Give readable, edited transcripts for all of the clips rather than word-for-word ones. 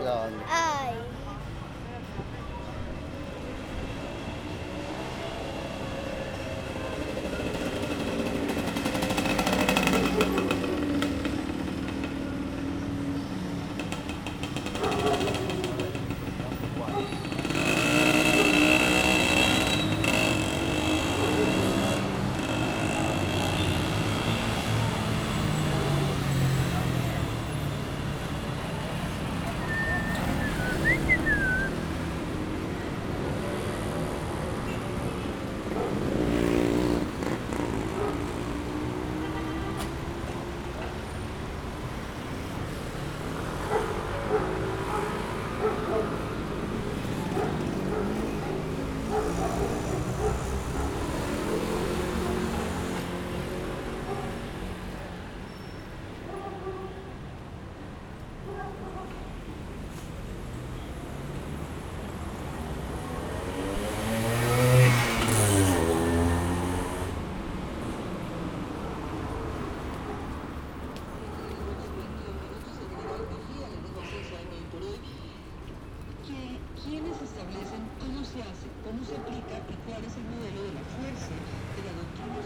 grabando. Ay. ¿Quiénes establecen cómo se hace, cómo se aplica y cuál es el modelo de la fuerza de la doctrina?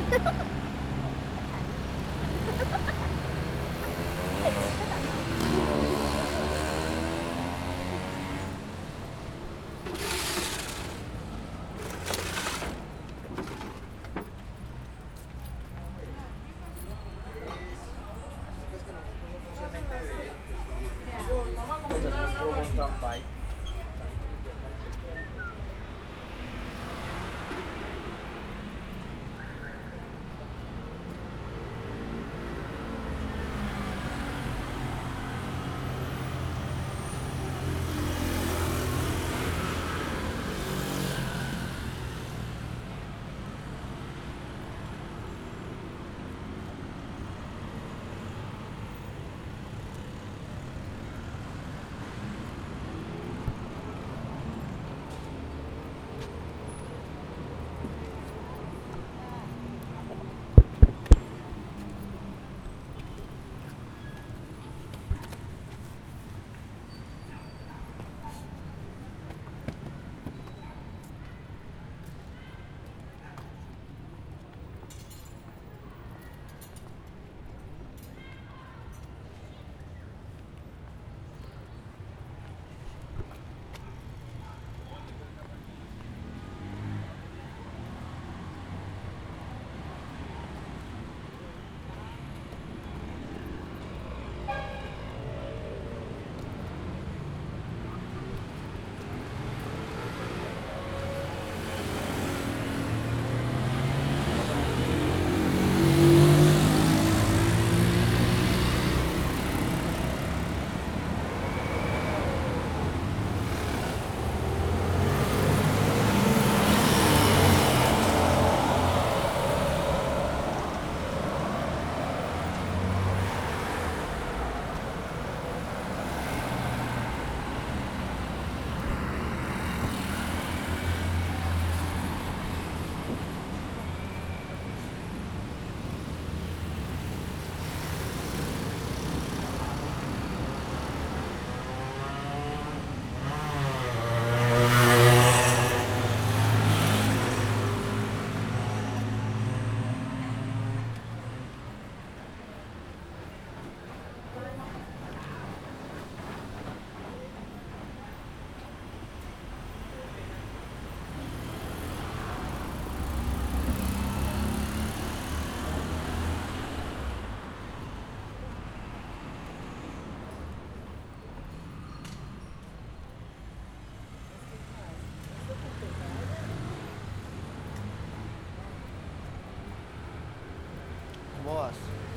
¿Cómo vas?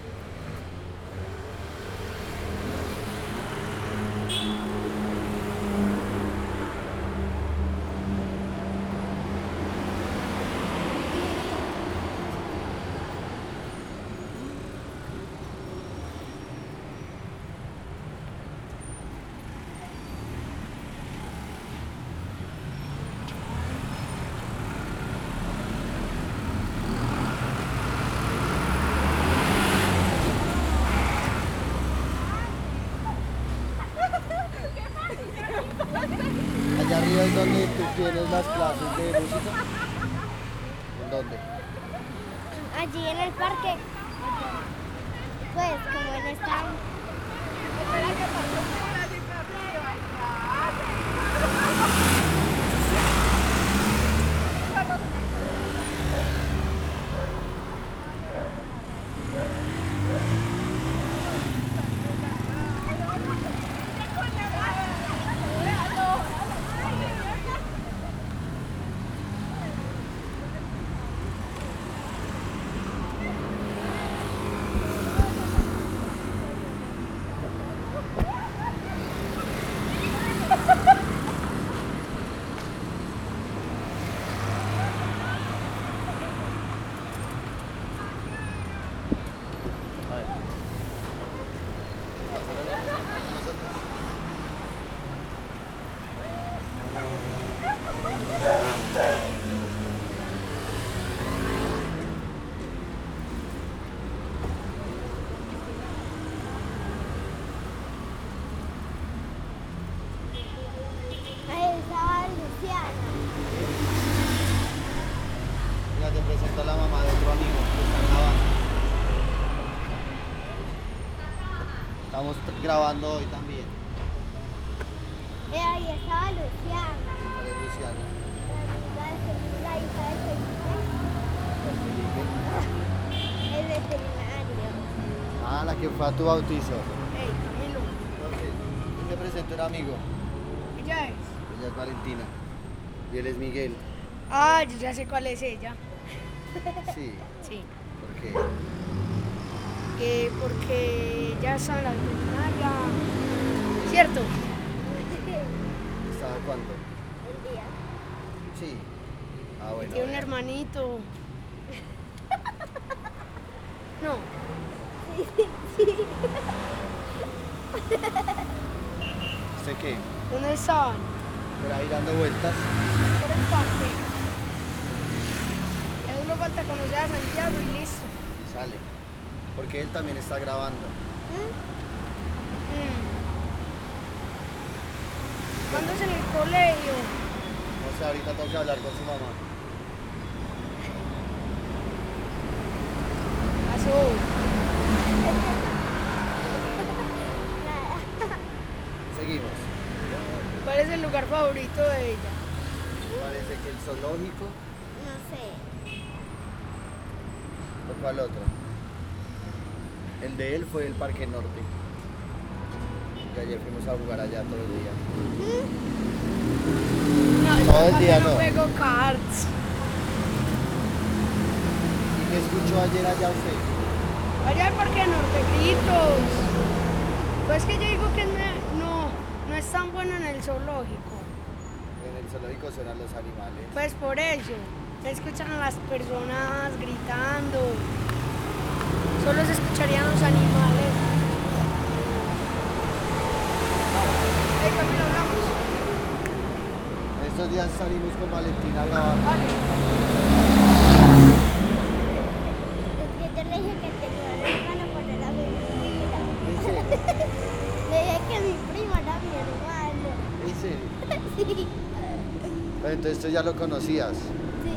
Allá arriba es donde tú tienes las clases de música. ¿En dónde? Allí en el parque, pues como en esta... Estamos grabando hoy también. Ahí estaba Luciana, ¿Cuál es Luciana? la hija de Felipe, el veterinario. Ah, la que fue a tu bautizo. Hey, Camilo, Entonces, yo te presento un amigo. ella es. Ella es Valentina. Y él es Miguel. Ah, yo ya sé cuál es ella. Sí. Sí. ¿Por qué? Porque ya está en la veterinaria. ¿Cierto? ¿Estaba cuándo? El día. Sí. Ah, bueno. Tiene un hermanito. No, ¿Usted qué? ¿dónde estaban? Por ahí dando vueltas. Por el parque. Ya solo falta conocer a Santiago y listo. Y sale. Porque él también está grabando. ¿Cuándo es en el colegio? No sé, ahorita tengo que hablar con su mamá. Pasó. Seguimos. ¿Cuál es el lugar favorito de ella? Parece que el zoológico. No sé. ¿O cuál otro? El de él fue el Parque Norte. Y ayer fuimos a jugar allá todo el día. No, Todo el yo día no no. juego cards. ¿Y qué escuchó ayer allá usted? Allá al Parque Norte, gritos. Pues que yo digo que no es tan bueno en el zoológico. En el zoológico suenan los animales. Pues por eso, escuchan a las personas gritando. Solo se escucharían los animales. Hey, Camilo, hablamos. Estos días salimos con Valentina a grabar. Vale. Es que yo le dije que tenía una hermana por era mi prima. ¿En serio? Le dije que mi primo era mi hermano. ¿En serio? Sí, Pero entonces tú ya lo conocías. sí.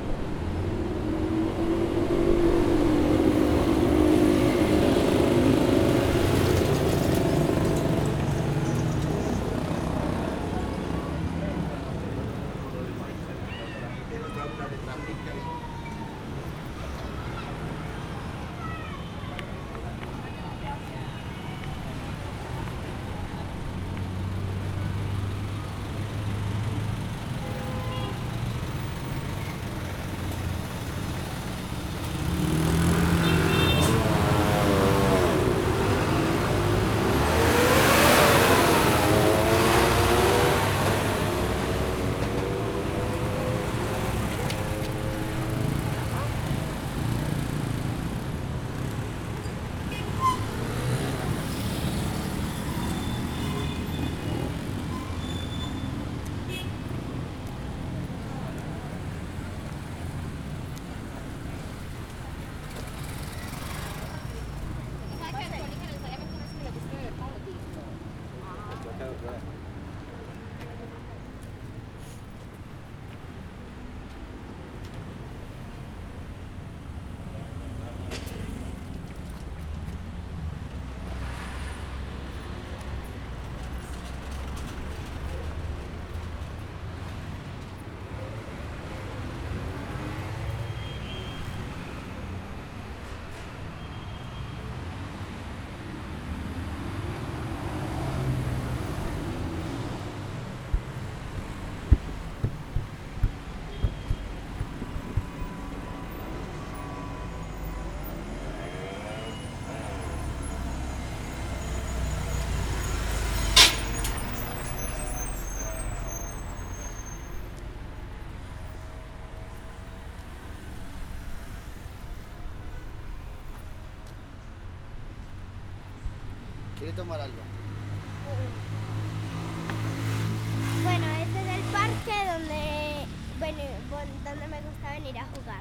¿Quiere tomar algo? Bueno, este es el parque donde me gusta venir a jugar.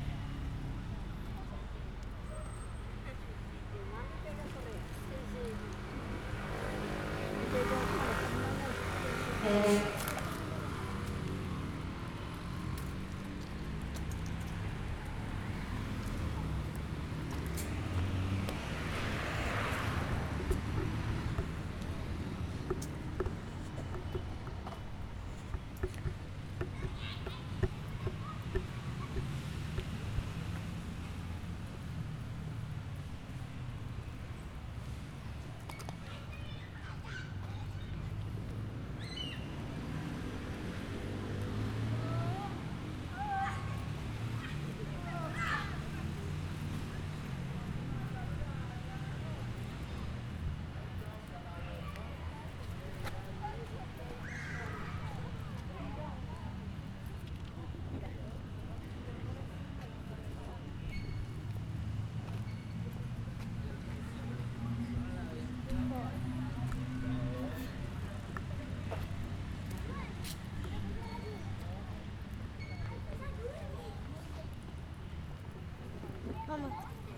Vamos.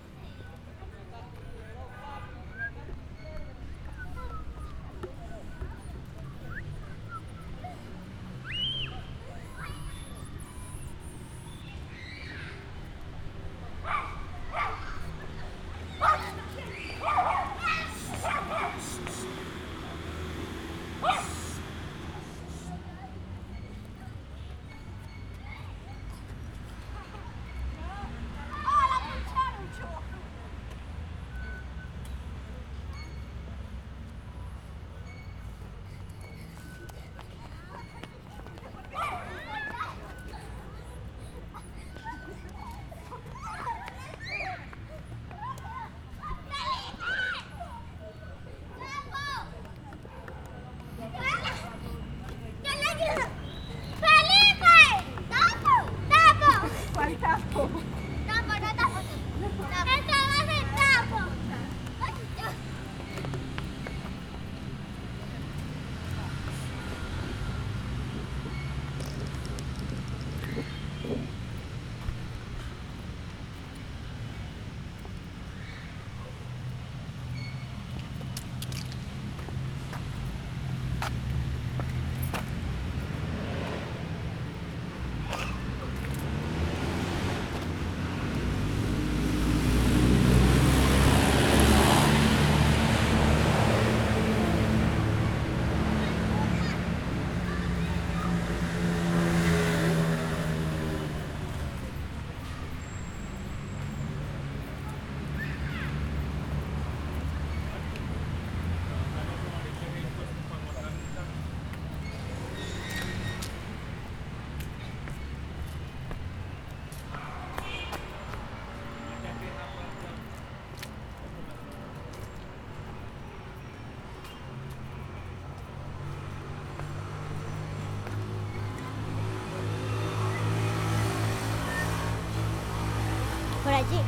Por allí.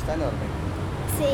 está enorme. Sí.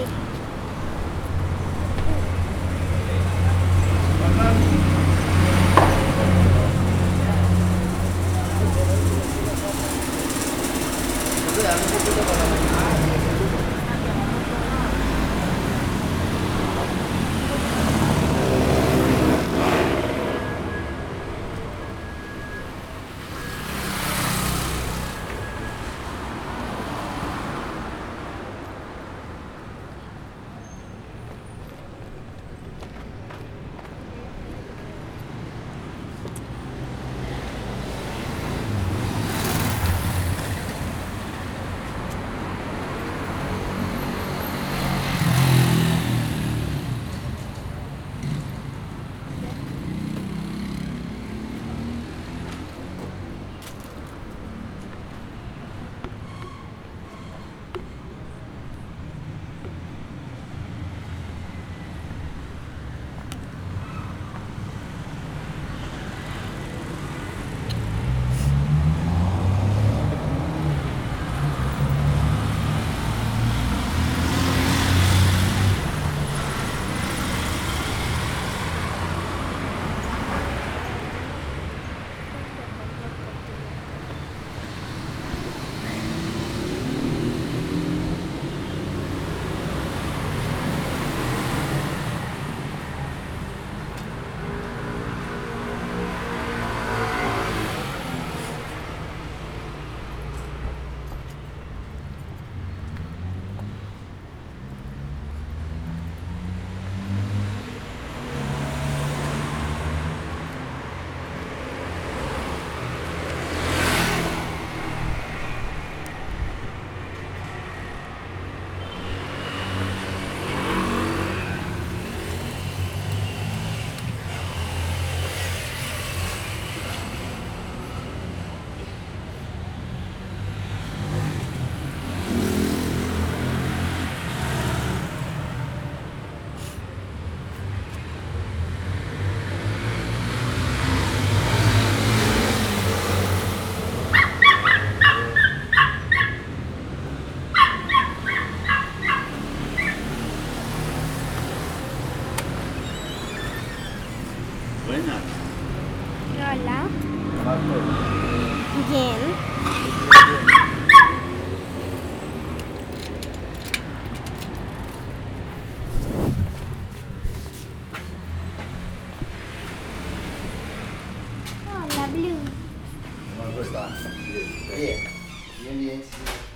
Buenas. Hola. Marco, Bien. Hola, Blue. Marco está bien. Bien, bien, bien. Sí.